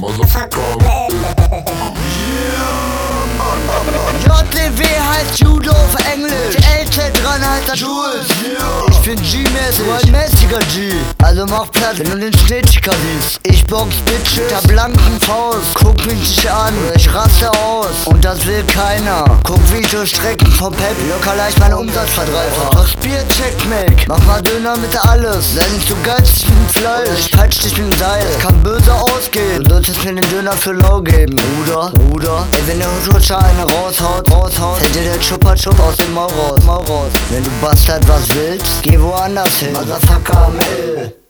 Motherfucker. JDW heißt Judo auf Englisch. LZ dran heißt das Jules. Ich bin G-mäßig, du ein mäßiger G. Also mach Platz, wenn du den Snitchiker siehst. Ich box Bitches mit der blanken Faust. Guck mich nicht an, ich raste aus. Und das will keiner. Guck wie ich durch Strecken vom Pep locker leicht meinen Umsatz verdreifache. Mach's Bier, check, Mac. Mach mal Döner mit der alles. Sei nicht so geizig mit dem Fleisch. Ich peitsch dich mit dem Seil. Es kann böse ausgehen. Du solltest mir den Döner für low geben, Bruder. Ey, wenn der Rutscher eine raushaut, fällt dir der Chupa-Chup aus dem Maul raus. Wenn du Bastard was willst, geh woanders hin. Motherfucker, Mill.